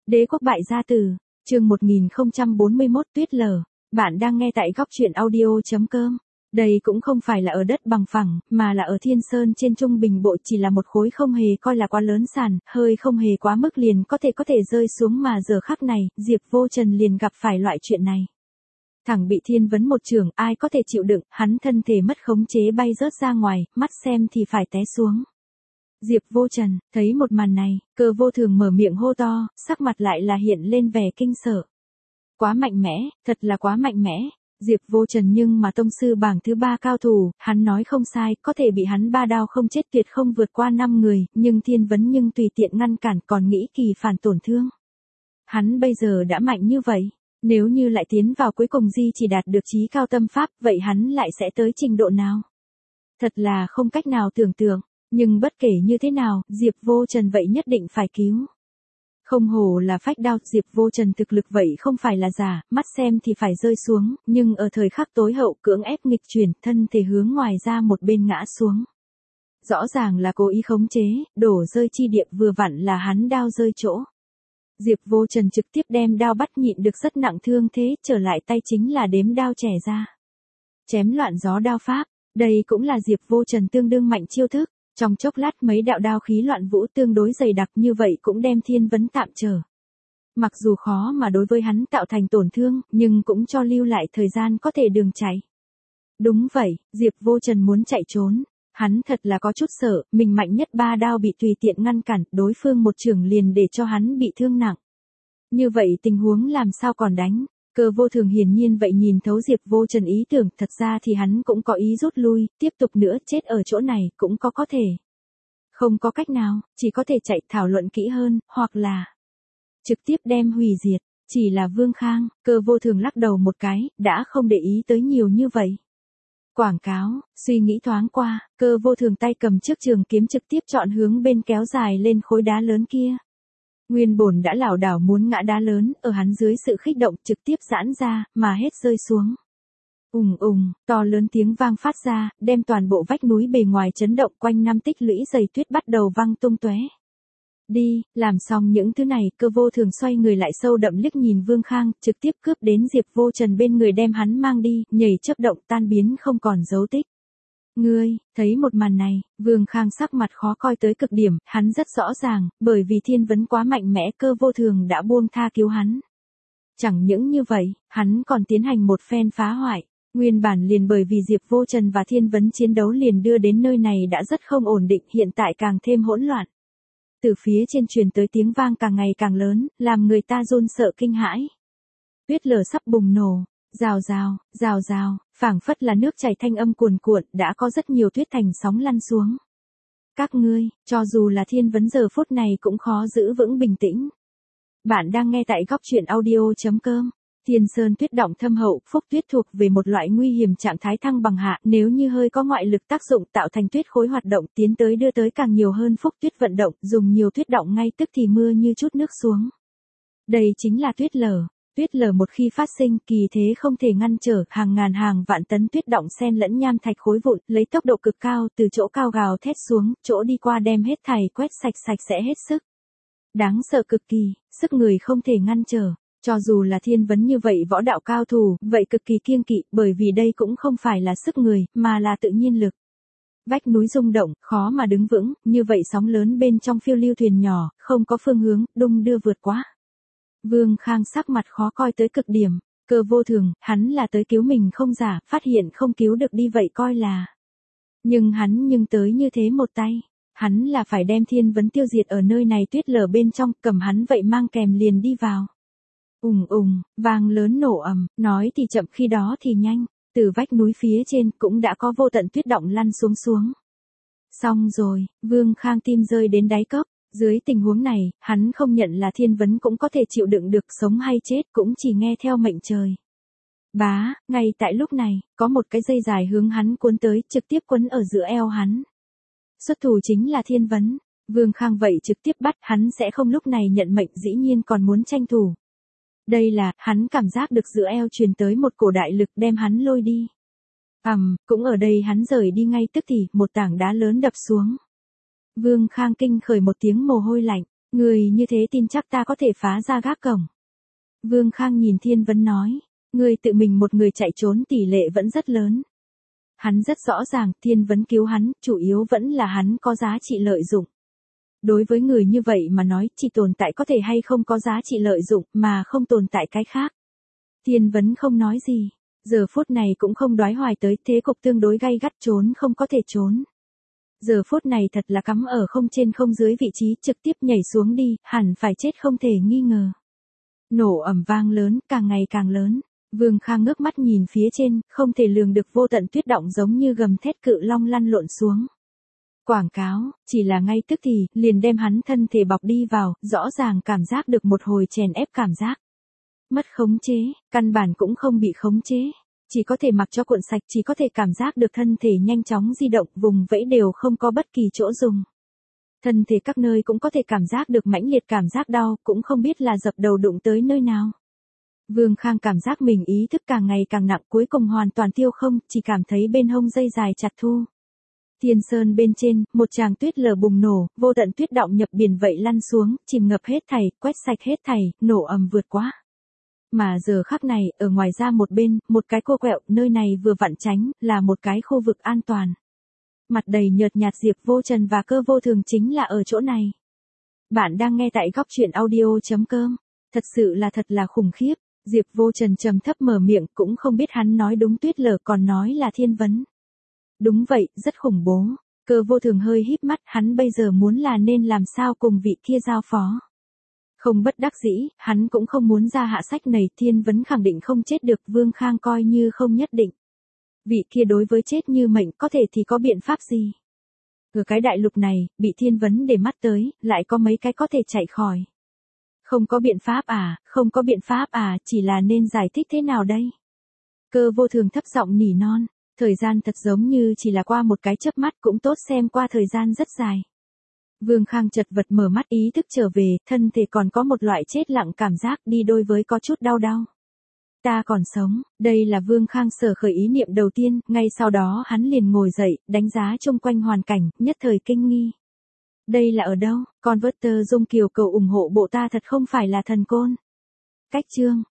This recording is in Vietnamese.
Đế quốc bại gia tử, chương 1041 tuyết lở. Bạn đang nghe tại góc audio.com. Đây cũng không phải là ở đất bằng phẳng, mà là ở Thiên Sơn trên Trung Bình Bộ, chỉ là một khối không hề coi là quá lớn sàn, hơi không hề quá mức liền có thể rơi xuống, mà giờ khắc này, Diệp Vô Trần liền gặp phải loại chuyện này. Thẳng bị Thiên Vấn một chưởng, ai có thể chịu đựng, hắn thân thể mất khống chế bay rớt ra ngoài, mắt xem thì phải té xuống. Diệp Vô Trần, thấy một màn này, Cơ Vô Thường mở miệng hô to, sắc mặt lại là hiện lên vẻ kinh sợ. Quá mạnh mẽ, thật là quá mạnh mẽ. Diệp Vô Trần nhưng mà tông sư bảng thứ 3 cao thủ, hắn nói không sai, có thể bị hắn 3 đao không chết tuyệt không vượt qua 5 người, nhưng Thiên Vấn nhưng tùy tiện ngăn cản, còn nghĩ kỳ phản tổn thương. Hắn bây giờ đã mạnh như vậy, nếu như lại tiến vào cuối cùng chỉ đạt được chí cao tâm pháp, vậy hắn lại sẽ tới trình độ nào? Thật là không cách nào tưởng tượng. Nhưng bất kể như thế nào, Diệp Vô Trần vậy nhất định phải cứu. Không hổ là phách đao, Diệp Vô Trần thực lực vậy không phải là giả, mắt xem thì phải rơi xuống, nhưng ở thời khắc tối hậu cưỡng ép nghịch chuyển, thân thể hướng ngoài ra một bên ngã xuống. Rõ ràng là cố ý khống chế, đổ rơi chi địa, vừa vặn là hắn đao rơi chỗ. Diệp Vô Trần trực tiếp đem đao bắt, nhịn được rất nặng thương thế, trở lại tay chính là đếm đao chẻ ra. Chém loạn gió đao pháp, đây cũng là Diệp Vô Trần tương đương mạnh chiêu thức. Trong chốc lát mấy đạo đao khí loạn vũ tương đối dày đặc, như vậy cũng đem Thiên Vấn tạm trở. Mặc dù khó mà đối với hắn tạo thành tổn thương, nhưng cũng cho lưu lại thời gian có thể đường chạy. Đúng vậy, Diệp Vô Trần muốn chạy trốn. Hắn thật là có chút sợ, mình mạnh nhất 3 đao bị tùy tiện ngăn cản, đối phương một chưởng liền để cho hắn bị thương nặng. Như vậy tình huống làm sao còn đánh? Cơ Vô Thường hiển nhiên vậy nhìn thấu Diệp Vô Trần ý tưởng, thật ra thì hắn cũng có ý rút lui, tiếp tục nữa chết ở chỗ này cũng có thể. Không có cách nào, chỉ có thể chạy thảo luận kỹ hơn, hoặc là trực tiếp đem hủy diệt. Chỉ là Vương Khang, Cơ Vô Thường lắc đầu một cái, đã không để ý tới nhiều như vậy. Quảng cáo, suy nghĩ thoáng qua, Cơ Vô Thường tay cầm chiếc trường kiếm trực tiếp chọn hướng bên kéo dài lên khối đá lớn kia. Nguyên bổn đã lảo đảo muốn ngã đá lớn, ở hắn dưới sự khích động trực tiếp giãn ra, mà hết rơi xuống. To lớn tiếng vang phát ra, đem toàn bộ vách núi bề ngoài chấn động, quanh năm tích lũy dày tuyết bắt đầu văng tung tóe. Đi, làm xong những thứ này, Cơ Vô Thường xoay người lại sâu đậm liếc nhìn Vương Khang, trực tiếp cướp đến Diệp Vô Trần bên người đem hắn mang đi, nhảy chớp động tan biến không còn dấu tích. Ngươi, thấy một màn này, Vương Khang sắc mặt khó coi tới cực điểm, hắn rất rõ ràng, bởi vì Thiên Vấn quá mạnh mẽ, Cơ Vô Thường đã buông tha cứu hắn. Chẳng những như vậy, hắn còn tiến hành một phen phá hoại. Nguyên bản liền bởi vì Diệp Vô Trần và Thiên Vấn chiến đấu liền đưa đến nơi này đã rất không ổn định, hiện tại càng thêm hỗn loạn. Từ phía trên truyền tới tiếng vang càng ngày càng lớn, làm người ta run sợ kinh hãi. Tuyết lở sắp bùng nổ. Rào rào, phảng phất là nước chảy thanh âm cuồn cuộn, đã có rất nhiều tuyết thành sóng lăn xuống. Các ngươi, cho dù là Thiên Vấn giờ phút này cũng khó giữ vững bình tĩnh. Bạn đang nghe tại góc audio.com. Thiên Sơn tuyết động thâm hậu, phúc tuyết thuộc về một loại nguy hiểm trạng thái thăng bằng hạ, nếu như hơi có ngoại lực tác dụng tạo thành tuyết khối hoạt động tiến tới đưa tới càng nhiều hơn phúc tuyết vận động, dùng nhiều tuyết động ngay tức thì mưa như chút nước xuống. Đây chính là tuyết lở. Tuyết lở một khi phát sinh, kỳ thế không thể ngăn trở, hàng ngàn hàng vạn tấn tuyết động xen lẫn nham thạch khối vụn, lấy tốc độ cực cao từ chỗ cao gào thét xuống, chỗ đi qua đem hết thảy quét sạch sẽ hết sức. Đáng sợ cực kỳ, sức người không thể ngăn trở. Cho dù là Thiên Vấn như vậy võ đạo cao thủ, vậy cực kỳ kiêng kỵ, bởi vì đây cũng không phải là sức người, mà là tự nhiên lực. Vách núi rung động, khó mà đứng vững, như vậy sóng lớn bên trong phiêu lưu thuyền nhỏ, không có phương hướng, đung đưa vượt quá. Vương Khang sắc mặt khó coi tới cực điểm, Cơ Vô Thường, hắn là tới cứu mình không giả, phát hiện không cứu được đi vậy coi là. Nhưng hắn tới như thế một tay, hắn là phải đem Thiên Vấn tiêu diệt ở nơi này tuyết lở bên trong, cầm hắn vậy mang kèm liền đi vào. Vang lớn nổ ầm, nói thì chậm khi đó thì nhanh, từ vách núi phía trên cũng đã có vô tận tuyết động lăn xuống. Xong rồi, Vương Khang tim rơi đến đáy cốc. Dưới tình huống này, hắn không nhận là Thiên Vấn cũng có thể chịu đựng được, sống hay chết cũng chỉ nghe theo mệnh trời. Ngay tại lúc này, có một cái dây dài hướng hắn cuốn tới, trực tiếp quấn ở giữa eo hắn. Xuất thủ chính là Thiên Vấn, Vương Khang vậy trực tiếp bắt, hắn sẽ không lúc này nhận mệnh, dĩ nhiên còn muốn tranh thủ. Đây là, hắn cảm giác được giữa eo truyền tới một cổ đại lực đem hắn lôi đi. Cũng ở đây hắn rời đi ngay tức thì, một tảng đá lớn đập xuống. Vương Khang kinh khởi một tiếng mồ hôi lạnh, Người như thế tin chắc ta có thể phá ra gác cổng. Vương Khang nhìn Thiên Vấn nói, người tự mình một người chạy trốn tỷ lệ vẫn rất lớn. Hắn rất rõ ràng, Thiên Vấn cứu hắn, chủ yếu vẫn là hắn có giá trị lợi dụng. Đối với người như vậy mà nói, chỉ tồn tại có thể hay không có giá trị lợi dụng, mà không tồn tại cái khác. Thiên Vấn không nói gì, giờ phút này cũng không đoái hoài tới, thế cục tương đối gay gắt, trốn không có thể trốn. Giờ phút này thật là cắm ở không trên không dưới vị trí, trực tiếp nhảy xuống đi, hẳn phải chết không thể nghi ngờ. Nổ ầm vang lớn, càng ngày càng lớn. Vương Khang ngước mắt nhìn phía trên, không thể lường được vô tận tuyết động giống như gầm thét cự long lăn lộn xuống. Quảng cáo, chỉ là ngay tức thì, liền đem hắn thân thể bọc đi vào, rõ ràng cảm giác được một hồi chèn ép cảm giác. Mất khống chế, căn bản cũng không bị khống chế. Chỉ có thể mặc cho cuộn sạch, chỉ có thể cảm giác được thân thể nhanh chóng di động, vùng vẫy đều không có bất kỳ chỗ dùng. Thân thể các nơi cũng có thể cảm giác được mãnh liệt cảm giác đau, cũng không biết là dập đầu đụng tới nơi nào. Vương Khang cảm giác mình ý thức càng ngày càng nặng, cuối cùng hoàn toàn tiêu không, chỉ cảm thấy bên hông dây dài chặt thu. Thiên sơn bên trên, một tràng tuyết lở bùng nổ, vô tận tuyết động nhập biển vậy lăn xuống, chìm ngập hết thảy, quét sạch hết thảy, nổ ầm vượt quá. Mà giờ khắc này, ở ngoài ra một bên, một cái cô quẹo, nơi này vừa vặn tránh, là một cái khu vực an toàn. Mặt đầy nhợt nhạt Diệp Vô Trần và Cơ Vô Thường chính là ở chỗ này. Bạn đang nghe tại góc truyện audio.com. Thật sự là khủng khiếp. Diệp Vô Trần trầm thấp mở miệng, cũng không biết hắn nói đúng tuyết lở còn nói là Thiên Vấn. Đúng vậy, rất khủng bố. Cơ Vô Thường hơi híp mắt, hắn bây giờ muốn là nên làm sao cùng vị kia giao phó. Không bất đắc dĩ, hắn cũng không muốn ra hạ sách này, Thiên Vấn khẳng định không chết được, Vương Khang coi như không nhất định. Vị kia đối với chết như mệnh có thể thì có biện pháp gì? Ở cái đại lục này, bị Thiên Vấn để mắt tới, lại có mấy cái có thể chạy khỏi. Không có biện pháp à, không có biện pháp à, chỉ là nên giải thích thế nào đây? Cơ Vô Thường thấp giọng nỉ non, thời gian thật giống như chỉ là qua một cái chớp mắt, cũng tốt xem qua thời gian rất dài. Vương Khang chật vật mở mắt, ý thức trở về, thân thể còn có một loại chết lặng cảm giác, đi đôi với có chút đau đau. Ta còn sống, đây là Vương Khang sở khởi ý niệm đầu tiên, ngay sau đó hắn liền ngồi dậy, đánh giá chung quanh hoàn cảnh, nhất thời kinh nghi. Đây là ở đâu? Converter Dung Kiều cầu ủng hộ bộ ta thật không phải là thần côn. Cách chương